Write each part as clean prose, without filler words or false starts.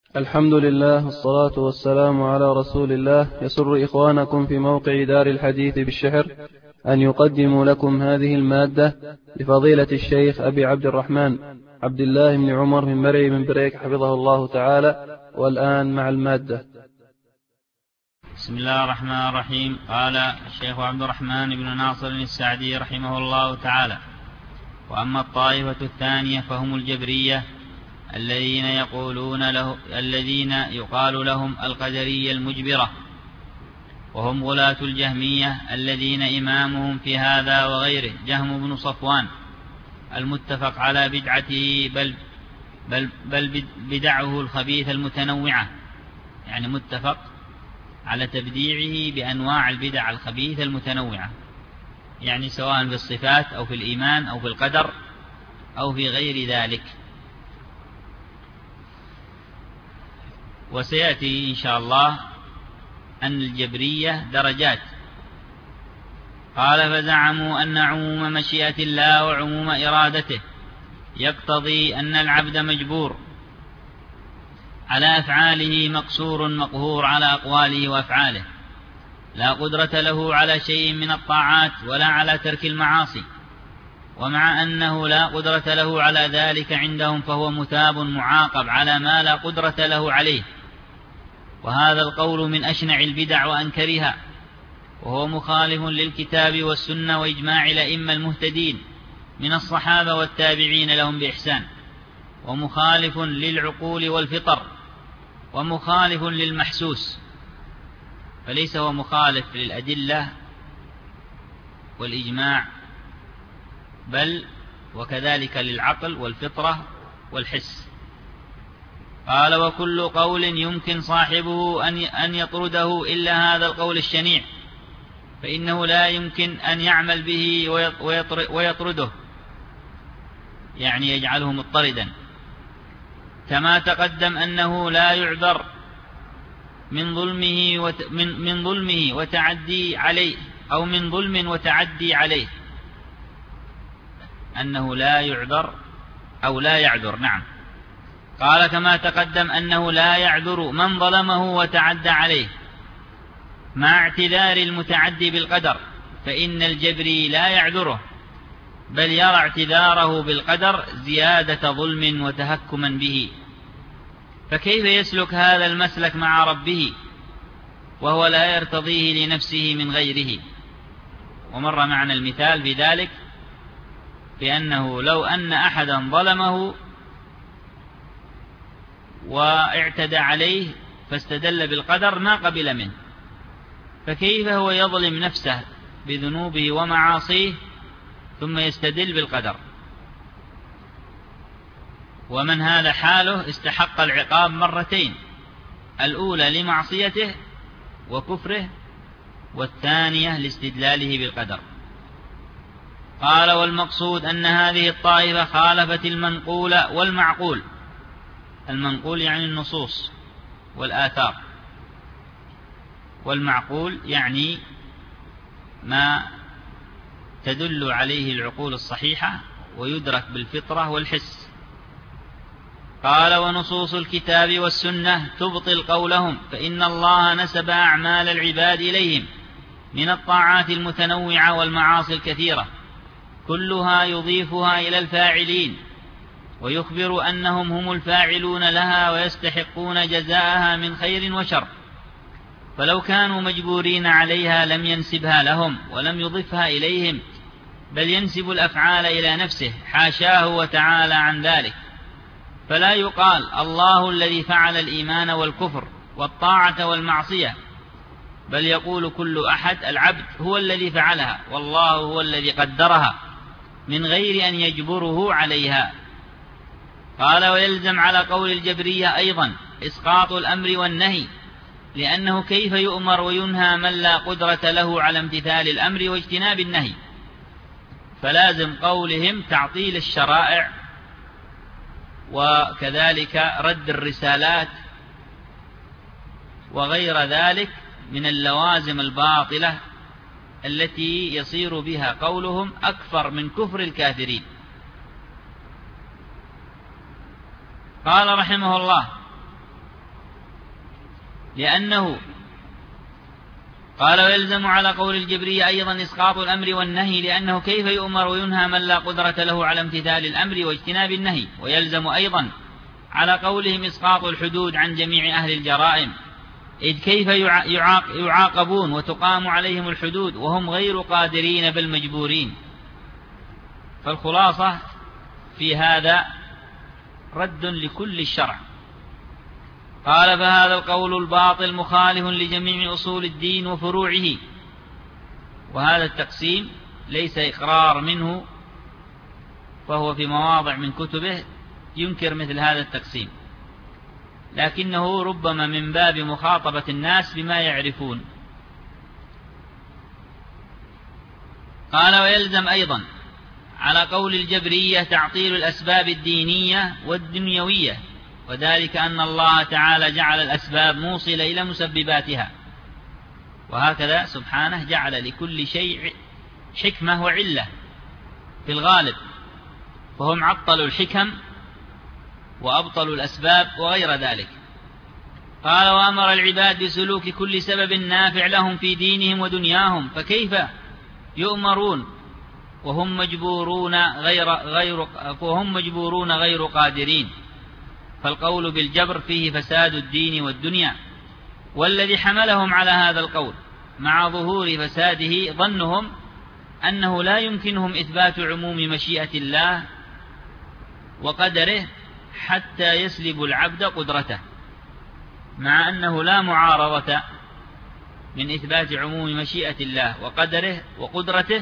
الحمد لله والصلاة والسلام على رسول الله. يسر إخوانكم في موقع دار الحديث بالشحر أن يقدموا لكم هذه المادة لفضيلة الشيخ أبي عبد الرحمن عبد الله بن عمر من مرعي من بريك حفظه الله تعالى. والآن مع المادة. بسم الله الرحمن الرحيم. قال الشيخ عبد الرحمن بن ناصر السعدي رحمه الله تعالى: وأما الطائفة الثانية فهم الجبرية الذين يقال لهم القدرية المجبرة، وهم غلاة الجهمية الذين إمامهم في هذا وغيره جهم بن صفوان المتفق على بدعته بل بدعه الخبيث المتنوعة، يعني متفق على تبديعه بأنواع البدع الخبيثة المتنوعة، يعني سواء في الصفات أو في الإيمان أو في القدر أو في غير ذلك. وسيأتي إن شاء الله أن الجبرية درجات. قال: فزعموا أن عموم مشيئة الله وعموم إرادته يقتضي أن العبد مجبور على أفعاله مقصور مقهور على أقواله وأفعاله، لا قدرة له على شيء من الطاعات ولا على ترك المعاصي، ومع أنه لا قدرة له على ذلك عندهم فهو مثاب معاقب على ما لا قدرة له عليه. وهذا القول من أشنع البدع وأنكرها، وهو مخالف للكتاب والسنة وإجماع الأئمة المهتدين من الصحابة والتابعين لهم بإحسان، ومخالف للعقول والفطر، ومخالف للمحسوس، فليس هو مخالف للأدلة والإجماع، بل وكذلك للعقل والفطرة والحس. قال: وكل قول يمكن صاحبه أن يطرده إلا هذا القول الشنيع، فإنه لا يمكن أن يعمل به ويطرده، يعني يجعله مضطردا، كما تقدم أنه لا يعذر من ظلمه وتعدي عليه، أو من ظلم وتعدي عليه، أنه لا يعذر أو لا يعذر. نعم، قال: كما تقدم أنه لا يعذر من ظلمه وتعدى عليه، مع اعتذار المتعدي بالقدر، فإن الجبري لا يعذره، بل يرى اعتذاره بالقدر زيادة ظلم وتهكما به. فكيف يسلك هذا المسلك مع ربه وهو لا يرتضيه لنفسه من غيره؟ ومر معنا المثال في ذلك، بأنه لو أن أحدا ظلمه واعتدى عليه فاستدل بالقدر ما قبل منه، فكيف هو يظلم نفسه بذنوبه ومعاصيه ثم يستدل بالقدر؟ ومن هذا حاله استحق العقاب مرتين، الأولى لمعصيته وكفره، والثانية لاستدلاله بالقدر. قال: والمقصود أن هذه الطائفة خالفت المنقول والمعقول. المنقول يعني النصوص والآثار، والمعقول يعني ما تدل عليه العقول الصحيحة ويدرك بالفطرة والحس. قال: ونصوص الكتاب والسنة تبطل قولهم، فإن الله نسب أعمال العباد إليهم من الطاعات المتنوعة والمعاصي الكثيرة، كلها يضيفها إلى الفاعلين، ويخبر أنهم هم الفاعلون لها ويستحقون جزاءها من خير وشر، فلو كانوا مجبورين عليها لم ينسبها لهم ولم يضفها إليهم، بل ينسب الأفعال إلى نفسه حاشاه وتعالى عن ذلك. فلا يقال الله الذي فعل الإيمان والكفر والطاعة والمعصية، بل يقول كل أحد العبد هو الذي فعلها، والله هو الذي قدرها، من غير أن يجبره عليها. قال: ويلزم على قول الجبرية أيضا إسقاط الأمر والنهي، لأنه كيف يؤمر وينهى من لا قدرة له على امتثال الأمر واجتناب النهي؟ فلازم قولهم تعطيل الشرائع، وكذلك رد الرسالات، وغير ذلك من اللوازم الباطلة التي يصير بها قولهم أكثر من كفر الكافرين. قال رحمه الله: لأنه قال ويلزم على قول الجبرية أيضا إسقاط الأمر والنهي، لأنه كيف يؤمر وينهى من لا قدرة له على امتثال الأمر واجتناب النهي. ويلزم أيضا على قولهم إسقاط الحدود عن جميع أهل الجرائم، إذ كيف يعاقبون وتقام عليهم الحدود وهم غير قادرين بل مجبورين. فالخلاصة في هذا رد لكل الشرع. قال فهذا القول الباطل مخالف لجميع أصول الدين وفروعه. وهذا التقسيم ليس إقرار منه، فهو في مواضع من كتبه ينكر مثل هذا التقسيم، لكنه ربما من باب مخاطبة الناس بما يعرفون. قال ويلزم أيضا على قول الجبرية تعطيل الأسباب الدينية والدنيوية، وذلك أن الله تعالى جعل الأسباب موصلة إلى مسبباتها، وهكذا سبحانه جعل لكل شيء حكمة وعلة في الغالب، فهم عطلوا الحكم وأبطلوا الأسباب وغير ذلك. قال وأمر العباد بسلوك كل سبب نافع لهم في دينهم ودنياهم، فكيف يؤمرون وهم مجبورون غير قادرين؟ فالقول بالجبر فيه فساد الدين والدنيا، والذي حملهم على هذا القول مع ظهور فساده ظنهم أنه لا يمكنهم إثبات عموم مشيئة الله وقدره حتى يسلب العبد قدرته، مع أنه لا معارضة من إثبات عموم مشيئة الله وقدره وقدرته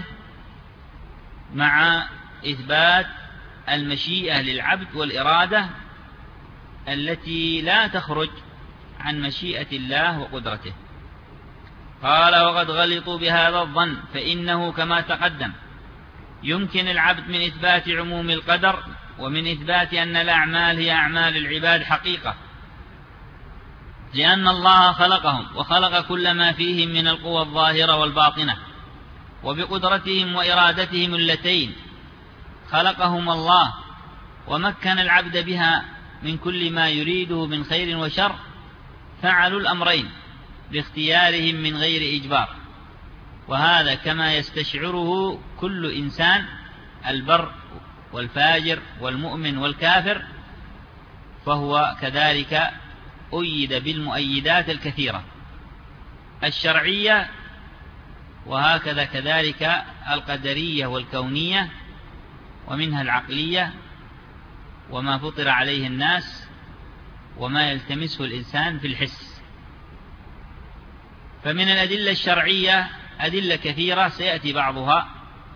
مع إثبات المشيئة للعبد والإرادة التي لا تخرج عن مشيئة الله وقدرته. قال وقد غلطوا بهذا الظن، فإنه كما تقدم يمكن العبد من إثبات عموم القدر ومن إثبات أن الأعمال هي أعمال العباد حقيقة، لأن الله خلقهم وخلق كل ما فيهم من القوى الظاهرة والباطنة، وبقدرتهم وإرادتهم اللتين خلقهم الله ومكن العبد بها من كل ما يريده من خير وشر، فعلوا الأمرين باختيارهم من غير إجبار. وهذا كما يستشعره كل إنسان، البر والفاجر والمؤمن والكافر، فهو كذلك أيد بالمؤيدات الكثيرة الشرعية، وهكذا كذلك القدرية والكونية، ومنها العقلية وما فطر عليه الناس وما يلتمسه الإنسان في الحس. فمن الأدلة الشرعية أدلة كثيرة سيأتي بعضها،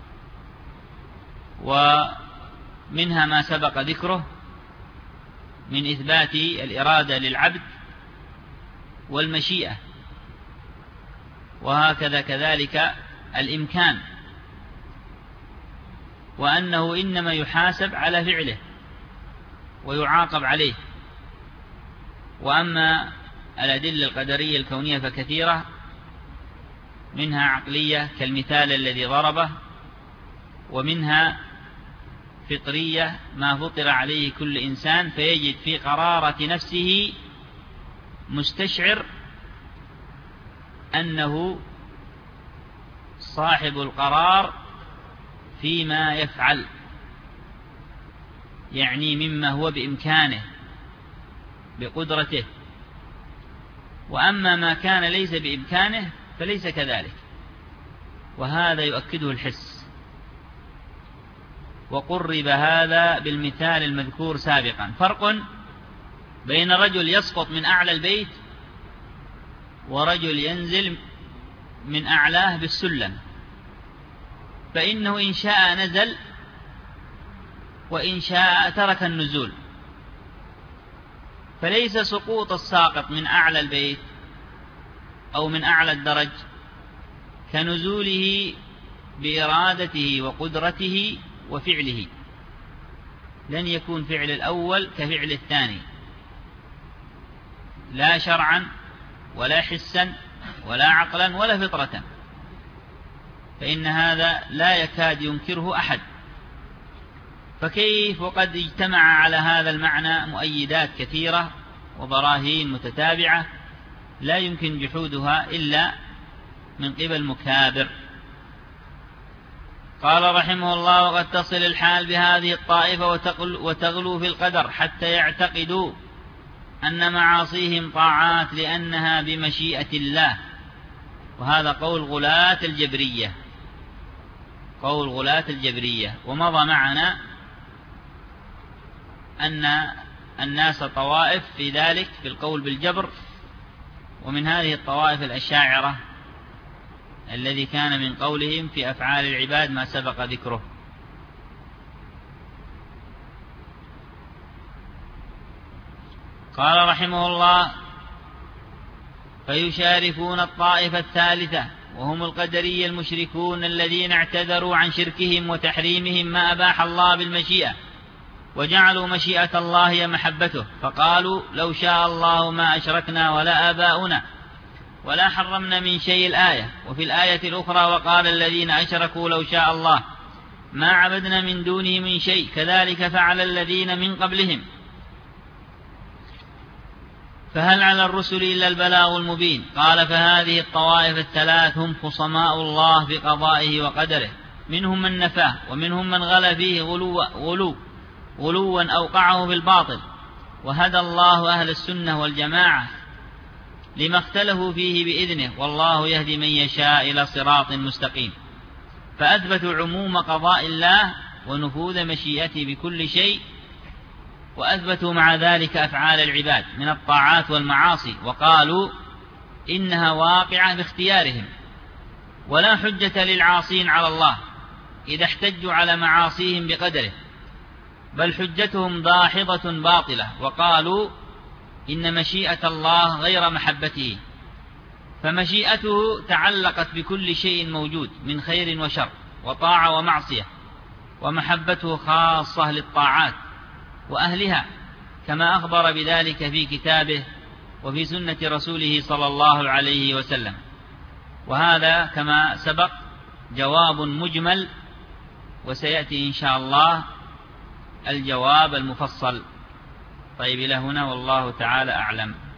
ومنها ما سبق ذكره من إثبات الإرادة للعبد والمشيئة، وهكذا كذلك الإمكان، وأنه إنما يحاسب على فعله ويعاقب عليه. وأما الأدلة القدرية الكونية فكثيرة، منها عقلية كالمثال الذي ضربه، ومنها فطرية ما فطر عليه كل إنسان، فيجد في قرارة نفسه مستشعر أنه صاحب القرار فيما يفعل، يعني مما هو بإمكانه بقدرته. وأما ما كان ليس بإمكانه فليس كذلك، وهذا يؤكده الحس. وقرب هذا بالمثال المذكور سابقا. فرق بين رجل يسقط من أعلى البيت ورجل ينزل من أعلاه بالسلم، فإنه إن شاء نزل وإن شاء ترك النزول. فليس سقوط الساقط من أعلى البيت أو من أعلى الدرج كنزوله بإرادته وقدرته وفعله، لن يكون فعل الأول كفعل الثاني، لا شرعا ولا حسا ولا عقلا ولا فطرة، فإن هذا لا يكاد ينكره أحد. فكيف وقد اجتمع على هذا المعنى مؤيدات كثيرة وبراهين متتابعة لا يمكن جحودها إلا من قبل مكابر. قال رحمه الله: وقد تصل الحال بهذه الطائفة وتغلو في القدر حتى يعتقدوا أن معاصيهم طاعات لأنها بمشيئة الله. وهذا قول غلاة الجبرية. ومضى معنا أن الناس طوائف في ذلك في القول بالجبر، ومن هذه الطوائف الأشاعرة الذي كان من قولهم في أفعال العباد ما سبق ذكره. قال رحمه الله: فيشاركون الطائفة الثالثة وهم القدرية المشركون الذين اعتذروا عن شركهم وتحريمهم ما أباح الله بالمشيئة، وجعلوا مشيئة الله هي محبته، فقالوا: لو شاء الله ما أشركنا ولا آباؤنا ولا حرمنا من شيء الآية. وفي الآية الأخرى: وقال الذين أشركوا لو شاء الله ما عبدنا من دونه من شيء كذلك فعل الذين من قبلهم. فهل على الرسل إلا البلاغ المبين؟ قال: فهذه الطوائف الثلاث هم خصماء الله في قضائه وقدره، منهم من نفاه ومنهم من غلا فيه غلوا أوقعه في الباطل. وهدى الله أهل السنة والجماعة لما اختلفوا فيه بإذنه، والله يهدي من يشاء إلى صراط مستقيم. فأثبتوا عموم قضاء الله ونفوذ مشيئته بكل شيء، وأثبتوا مع ذلك أفعال العباد من الطاعات والمعاصي، وقالوا إنها واقعة باختيارهم، ولا حجة للعاصين على الله إذا احتجوا على معاصيهم بقدره، بل حجتهم داحضة باطلة. وقالوا إن مشيئة الله غير محبته، فمشيئته تعلقت بكل شيء موجود من خير وشر وطاعة ومعصية، ومحبته خاصة للطاعات وأهلها، كما أخبر بذلك في كتابه وفي سنة رسوله صلى الله عليه وسلم. وهذا كما سبق جواب مجمل، وسيأتي إن شاء الله الجواب المفصل. طيب، إلى هنا والله تعالى أعلم.